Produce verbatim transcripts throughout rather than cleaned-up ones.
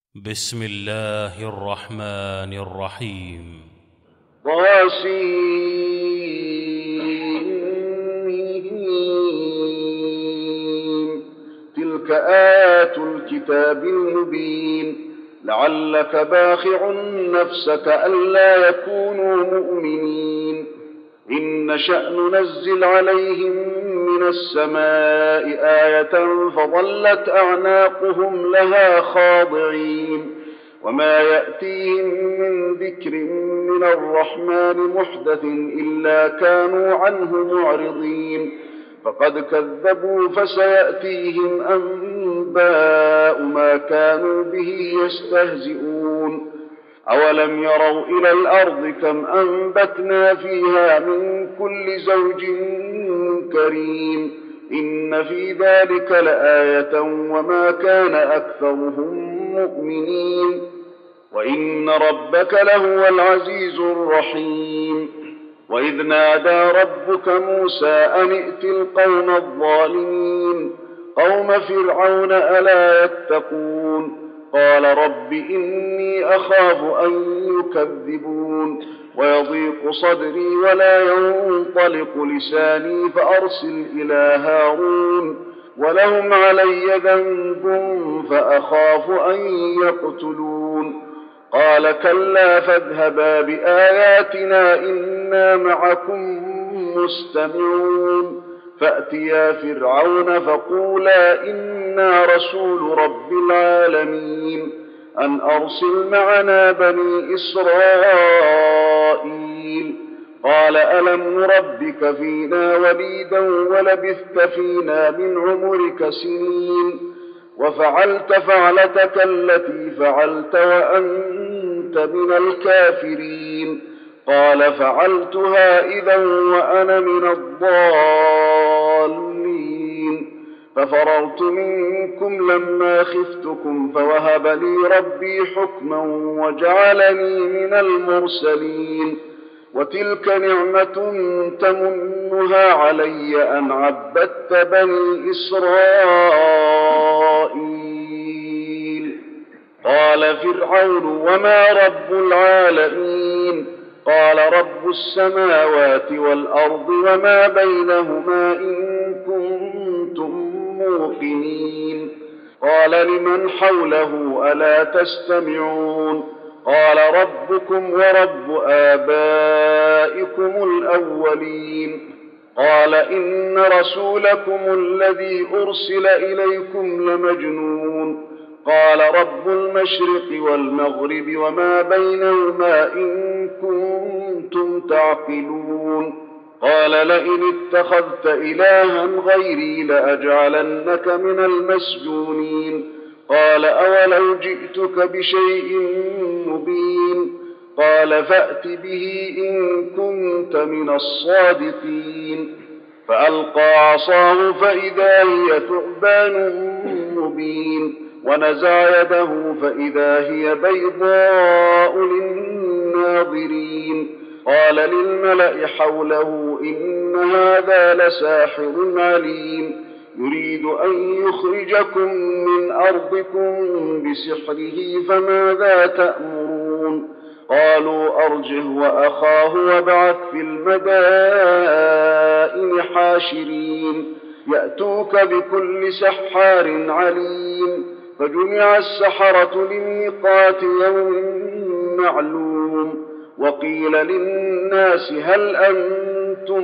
بسم الله الرحمن الرحيم. طاسين. تلك آيات الكتاب المبين. لعلك باخع نفسك ألا يكونوا مؤمنين. إن نشأ ننزل عليهم من السماء آية فظلت أعناقهم لها خاضعين. وما يأتيهم من ذكر من الرحمن محدث إلا كانوا عنه معرضين. فقد كذبوا فسيأتيهم أنباء ما كانوا به يستهزئون. أولم يروا إلى الأرض كم أنبتنا فيها من كل زوج كريم. إن في ذلك لآية وما كان أكثرهم مؤمنين. وإن ربك لهو العزيز الرحيم. وإذ نادى ربك موسى أن ائت القوم الظالمين قوم فرعون ألا يتقون. قال رب إني أخاف أن يكذبون ويضيق صدري ولا ينطلق لساني فأرسل إلى هارون ولهم علي ذنب فأخاف أن يقتلون. قال كلا فاذهبا بآياتنا إنا معكم مستمعون. فأتيا فرعون فقولا إنا رسول رب العالمين أن أرسل معنا بني إسرائيل. قال ألم نربك فينا وليدا ولبثت فينا من عمرك سنين وفعلت فعلتك التي فعلت وأنت من الكافرين. قال فعلتها إذا وأنا من الضالين. ففررت منكم لما خفتكم فوهب لي ربي حكما وجعلني من المرسلين. وتلك نعمة تمنها علي أن عبدت بني إسرائيل. قال فرعون وما رب العالمين. قال رب السماوات والأرض وما بينهما إن كنتم موقنين. قال لمن حوله ألا تستمعون. قال ربكم ورب آبائكم الأولين. قال إن رسولكم الذي أرسل إليكم لمجنون. قال رب المشرق والمغرب وما بينهما إن كنتم تعقلون. قال لئن اتخذت إلها غيري لأجعلنك من المسجونين. قال أولو جئتك بشيء مبين. قال فأت به إن كنت من الصادقين. فألقى عصاه فإذا هي ثعبان مبين ونزع يده فإذا هي بيضاء للناظرين. قال للملأ حوله إن هذا لساحر عليم يريد أن يخرجكم من أرضكم بسحره فماذا تأمرون. قالوا أرجه وأخاه وابعث في المدائن حاشرين يأتوك بكل سحار عليم. فجمع السحرة لميقات يوم معلوم. وقيل للناس هل أنتم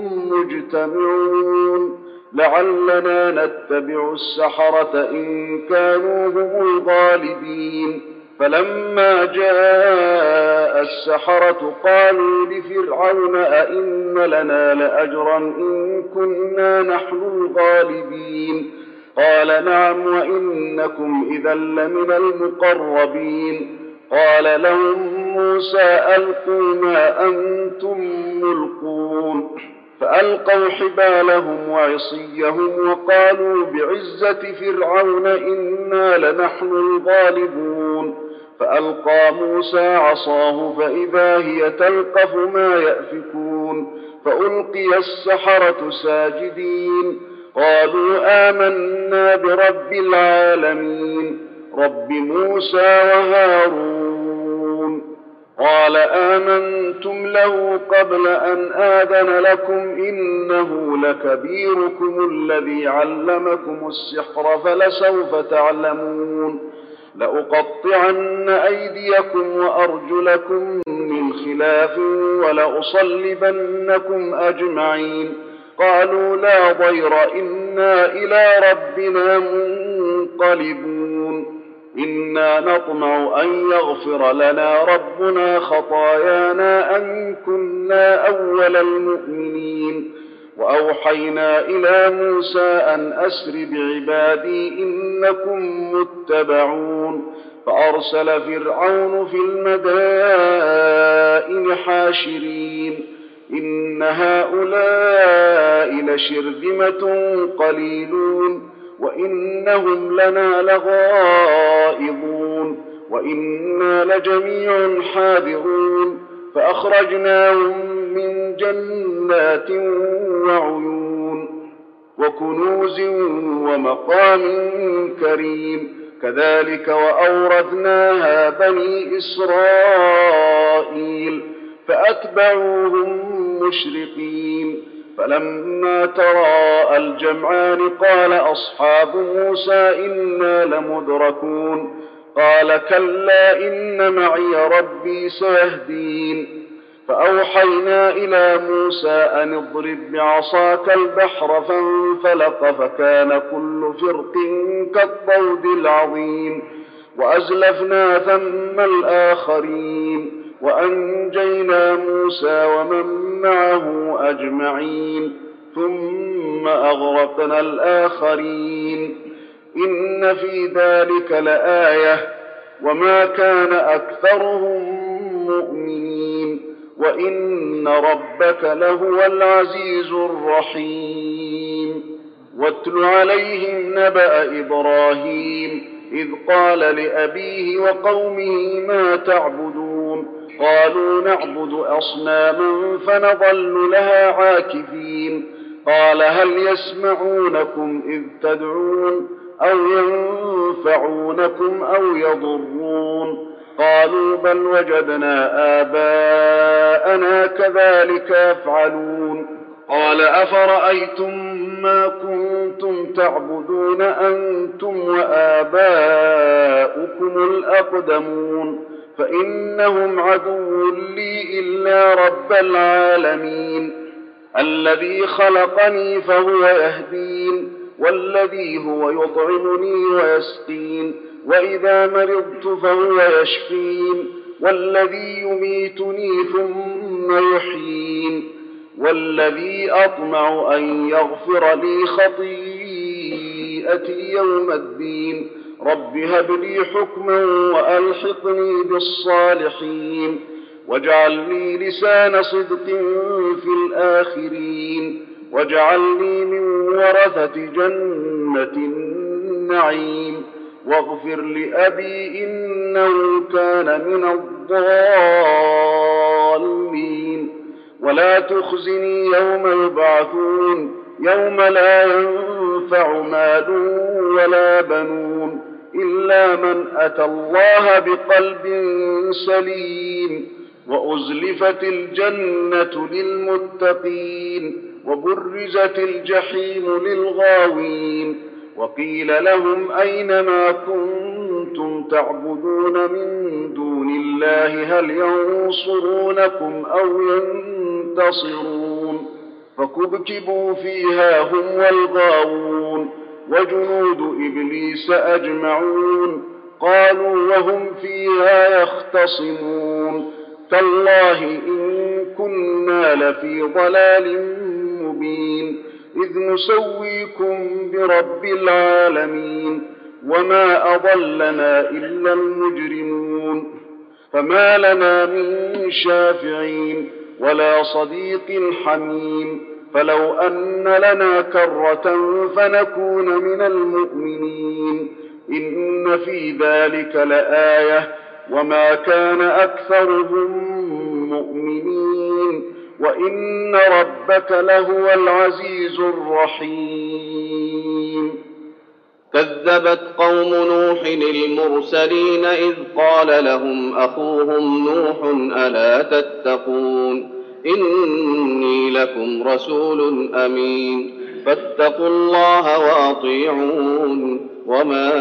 مجتمعون لعلنا نتبع السحرة إن كانوا هم الغالبين. فلما جاء السحرة قالوا لفرعون أئن لنا لأجرا إن كنا نحن الغالبين. قال نعم وإنكم إذا لمن المقربين. قال لهم موسى ألقوا ما أنتم ملقون. فألقوا حبالهم وعصيهم وقالوا بعزة فرعون إنا لنحن الغالبون. فألقى موسى عصاه فإذا هي تلقف ما يأفكون. فألقي السحرة ساجدين قالوا آمنا برب العالمين. رب موسى وهارون. قال آمنتم له قبل أن آذن لكم إنه لكبيركم الذي علمكم السحر فلسوف تعلمون لأقطعن أيديكم وأرجلكم من خلاف ولأصلبنكم أجمعين. قالوا لا ضير إنا إلى ربنا منقلبون إنا نطمع أن يغفر لنا ربنا خطايانا أن كنا أول المؤمنين. وأوحينا إلى موسى أن أسر بعبادي إنكم متبعون. فأرسل فرعون في المدائن حاشرين إن هؤلاء لشرذمة قليلون وإنهم لنا لغائظون وإنا لجميع حاذرون. فأخرجناهم من جنات وعيون وكنوز ومقام كريم كذلك وأورثناها بني إسرائيل فأتبعوهم مشرقين. فلما تراءى الجمعان قال أصحاب موسى إنا لمدركون قال كلا إن معي ربي سيهدين. فأوحينا إلى موسى أن اضرب بعصاك البحر فانفلق فكان كل فرق كالطود العظيم. وأزلفنا ثم الآخرين وأنجينا موسى ومن معه أجمعين ثم أغرقنا الآخرين. إن في ذلك لآية وما كان أكثرهم مؤمنين وإن ربك لهو العزيز الرحيم. واتل عليهم نبأ إبراهيم إذ قال لأبيه وقومه ما تعبدون قالوا نعبد أصناما فنظل لها عاكفين. قال هل يسمعونكم إذ تدعون أو ينفعونكم أو يضرون قالوا بل وجدنا آباءنا كذلك يفعلون. قال أفرأيتم ما كنتم تعبدون أنتم وآباؤكم الأقدمون فإنهم عدو لي إلا رب العالمين الذي خلقني فهو يهدين والذي هو يطعمني ويسقين وإذا مرضت فهو يشفين والذي يميتني ثم يحيين والذي أطمع أن يغفر لي خطيئتي يوم الدين. رب هب لي حكما وألحقني بالصالحين واجعلني لسان صدق في الآخرين واجعلني من ورثة جنة النعيم واغفر لأبي إنه كان من الضالين ولا تخزني يوم يبعثون يوم لا ينفع مال ولا بنون إلا من أتى الله بقلب سليم وأزلفت الجنة للمتقين وبرزت الجحيم للغاوين وقيل لهم أين ما كنتم تعبدون من دون الله هل ينصرونكم أو ينتصرون فكبكبوا فيها هم والغاوون وجنود إبليس أجمعون قالوا وهم فيها يختصمون تالله إن كنا لفي ضلال مبين إذ نسويكم برب العالمين وما أضلنا إلا المجرمون فما لنا من شافعين ولا صديق حميم فلو أن لنا كرة فنكون من المؤمنين إن في ذلك لآية وما كان أكثرهم مؤمنين وإن ربك لهو العزيز الرحيم. كذبت قوم نوح المرسلين إذ قال لهم أخوهم نوح ألا تتقون إني لكم رسول أمين فاتقوا الله وأطيعون وما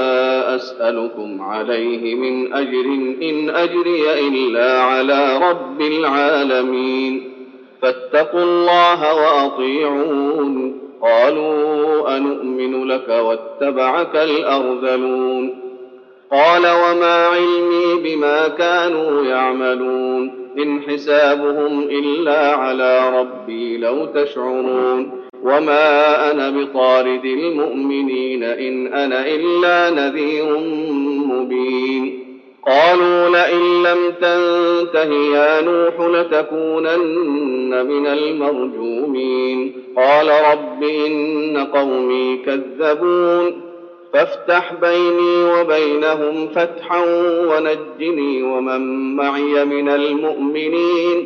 أسألكم عليه من أجر إن أجري إلا على رب العالمين فاتقوا الله وأطيعون قالوا أنؤمن لك واتبعك الأرذلون قال وما علمي بما كانوا يعملون إن حسابهم إلا على ربي لو تشعرون وما أنا بطارد المؤمنين إن أنا إلا نذير مبين قالوا لئن لم تنته يا نوح لتكونن من المرجومين قال رب إن قومي كذبون فافتح بيني وبينهم فتحا ونجني ومن معي من المؤمنين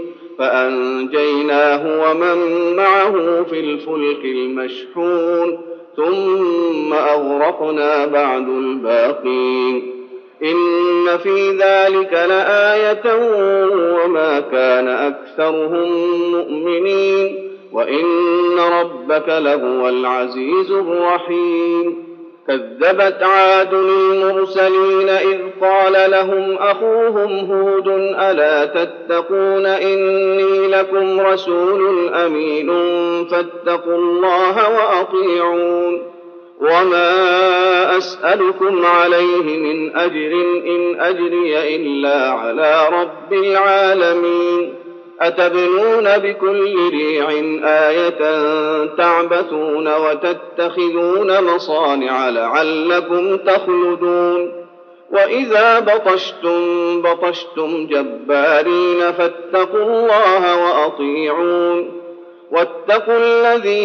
فأنجيناه ومن معه في الفلك المشحون ثم أغرقنا بعد الباقين إن في ذلك لآية وما كان أكثرهم مؤمنين وإن ربك لهو العزيز الرحيم كذبت عاد المرسلين إذ قال لهم أخوهم هود ألا تتقون إني لكم رسول أمين فاتقوا الله وأطيعون وما أسألكم عليه من أجر إن أجري إلا على رب العالمين أتبنون بكل ريع آية تعبثون وتتخذون مصانع لعلكم تخلدون وإذا بطشتم بطشتم جبارين فاتقوا الله وأطيعون واتقوا الذي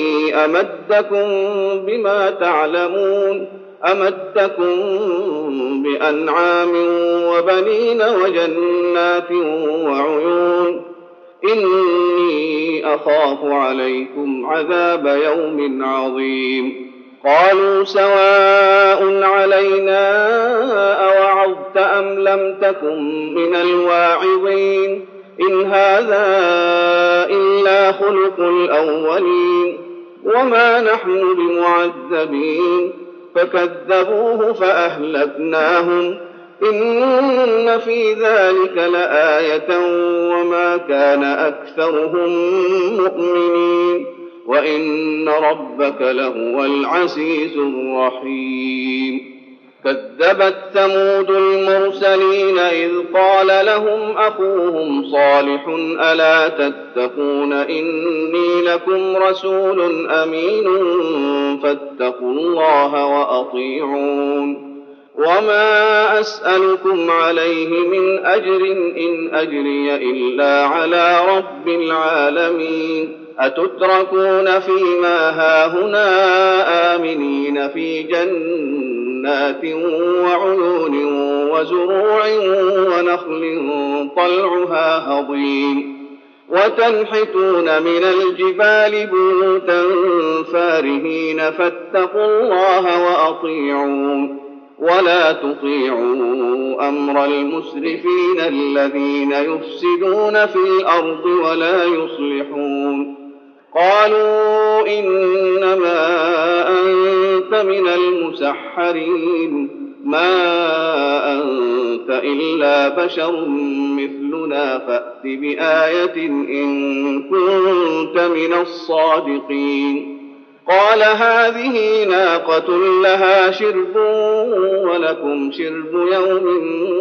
أمدكم بما تعلمون أمدكم بأنعام وبنين وجنات وعيون إني أخاف عليكم عذاب يوم عظيم قالوا سواء علينا أوعظت أم لم تكن من الواعظين إن هذا إلا خلق الأولين وما نحن بمعذبين فكذبوه فأهلكناهم إن في ذلك لآية وما كان أكثرهم مؤمنين وإن ربك لهو العزيز الرحيم كذبت ثمود المرسلين إذ قال لهم أخوهم صالح ألا تتقون إني لكم رسول أمين فاتقوا الله وأطيعون وما أسألكم عليه من أجر إن أجري إلا على رب العالمين أتتركون فيما هاهنا آمنين في جنات وعيون وزروع ونخل طلعها هضيم وتنحتون من الجبال بيوتا فارهين فاتقوا الله وأطيعون ولا تطيعوا أمر المسرفين الذين يفسدون في الأرض ولا يصلحون قالوا إنما أنت من المسحرين ما أنت إلا بشر مثلنا فأت بآية إن كنت من الصادقين قال هذه ناقة لها شرب ولكم شرب يوم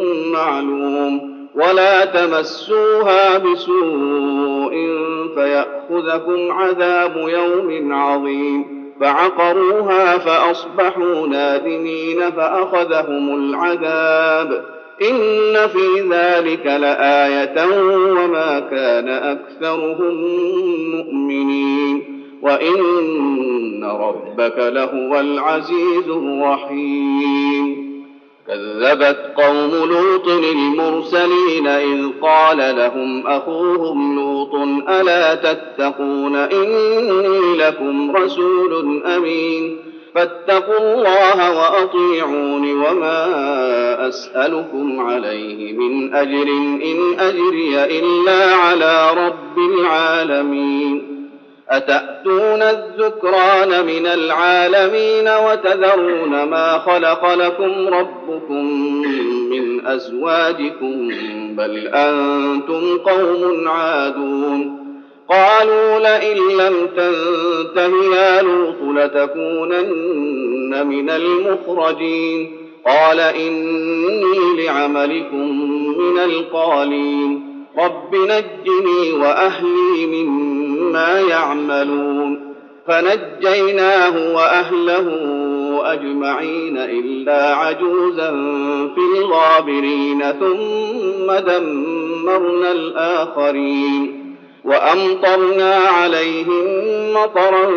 معلوم ولا تمسوها بسوء فيأخذكم عذاب يوم عظيم فعقروها فأصبحوا نادمين فأخذهم العذاب إن في ذلك لآية وما كان أكثرهم مؤمنين وإن ربك لهو العزيز الرحيم كذبت قوم لوط المرسلين إذ قال لهم أخوهم لوط ألا تتقون إني لكم رسول أمين فاتقوا الله وأطيعون وما أسألكم عليه من أجر إن أجري إلا على رب العالمين أتأتون الذكران من العالمين وتذرون ما خلق لكم ربكم من أزواجكم بل أنتم قوم عادون قالوا لئن لم تنته يا لوط لتكونن من المخرجين قال إني لعملكم من القالين رب نجني وأهلي مما يعملون فنجيناه وأهله أجمعين إلا عجوزا في الغابرين ثم دمرنا الآخرين وأمطرنا عليهم مطرا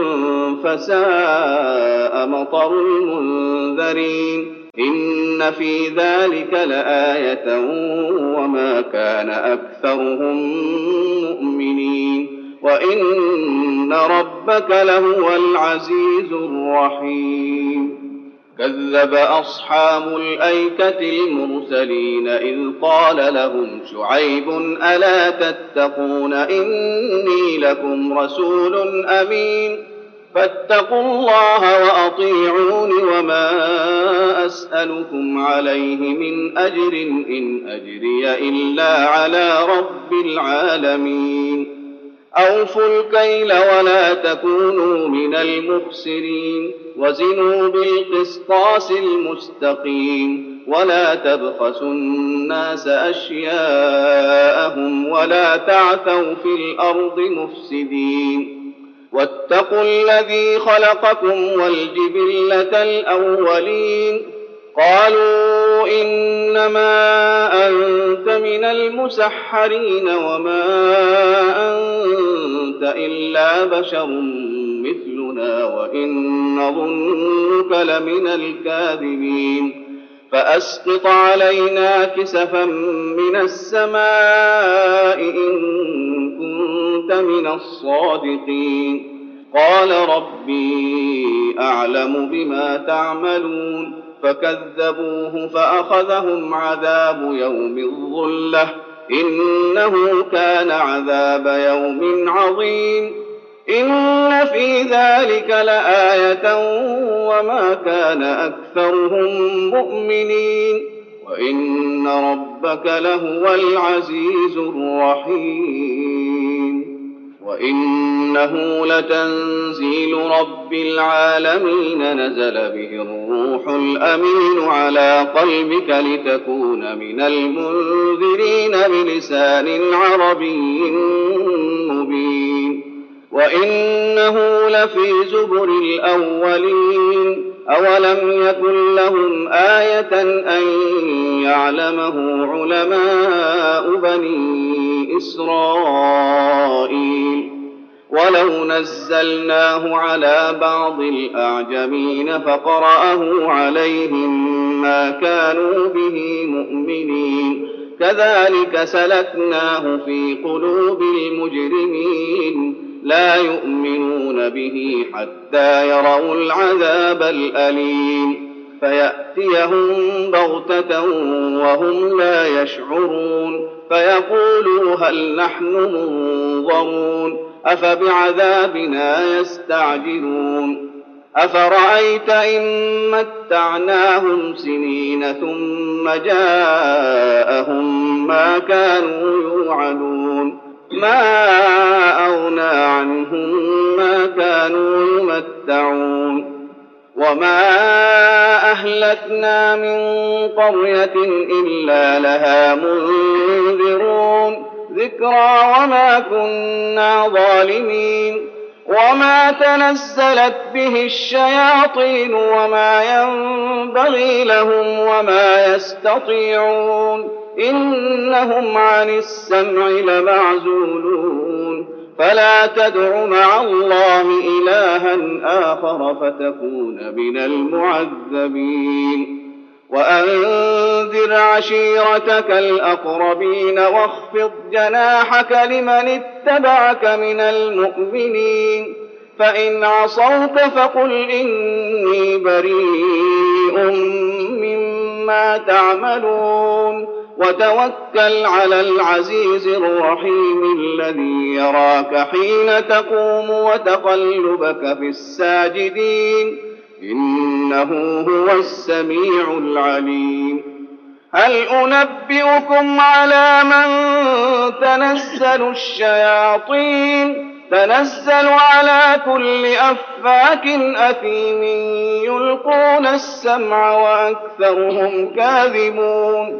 فساء مطر المنذرين إن في ذلك لآية وما كان أكثرهم مؤمنين وإن ربك لهو العزيز الرحيم كذب أصحاب الأيكة المرسلين إذ قال لهم شعيب ألا تتقون إني لكم رسول أمين فاتقوا الله وأطيعون وما أسألكم عليه من أجر إن أجري إلا على رب العالمين أوفوا الكيل ولا تكونوا من المخسرين وزنوا بالقسطاس المستقيم ولا تبخسوا الناس أشياءهم ولا تعثوا في الأرض مفسدين واتقوا الذي خلقكم والجبلة الأولين قالوا إنما أنت من المسحرين وما أنت إلا بشر مثلنا وإن نظنك لمن الكاذبين فأسقط علينا كسفا من السماء إن كنت من الصادقين قال ربي أعلم بما تعملون فكذبوه فأخذهم عذاب يوم الظلة إنه كان عذاب يوم عظيم إن في ذلك لآية وما كان أكثرهم مؤمنين وإن ربك لهو العزيز الرحيم وإنه لتنزيل رب العالمين نزل به الروح الأمين على قلبك لتكون من المنذرين بلسان عربي مبين وإنه لفي زبر الأولين أولم يكن لهم آية أن يعلمه علماء بني إسرائيل ولو نزلناه على بعض الأعجمين فقرأه عليهم ما كانوا به مؤمنين كذلك سلكناه في قلوب المجرمين لا يؤمنون به حتى يروا العذاب الأليم فيأتيهم بغتة وهم لا يشعرون فيقولوا هل نحن منظرون أفبعذابنا يستعجلون أفرأيت إن متعناهم سنين ثم جاءهم ما كانوا يوعدون ما أغنى عنهم ما كانوا يمتعون وما أهلكنا من قرية إلا لها منذرون ذكرى وما كنا ظالمين وما تنزلت به الشياطين وما ينبغي لهم وما يستطيعون إنهم عن السمع لمعزولون فلا تدع مع الله إلها آخر فتكون من المعذبين وأنذر عشيرتك الأقربين واخفض جناحك لمن اتبعك من المؤمنين فإن عصوك فقل إني بريء مما تعملون وتوكل على العزيز الرحيم الذي يراك حين تقوم وتقلبك في الساجدين إنه هو السميع العليم. هل أنبئكم على من تنزل الشياطين تنزل على كل أفاك أثيم يلقون السمع وأكثرهم كاذبون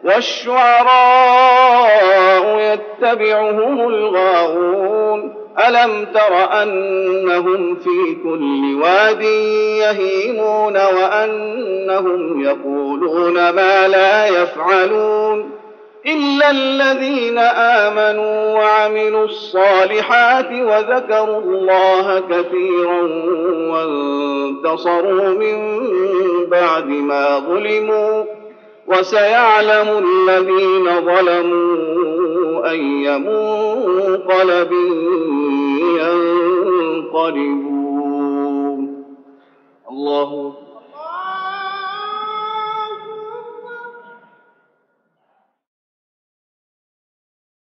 والشعراء يتبعهم الغاوون ألم تر أنهم في كل واد يهيمون وأنهم يقولون ما لا يفعلون إلا الذين آمنوا وعملوا الصالحات وذكروا الله كثيرا وانتصروا من بعد ما ظلموا وسيعلم الذين ظلموا أي منقلب ينقلبون. الله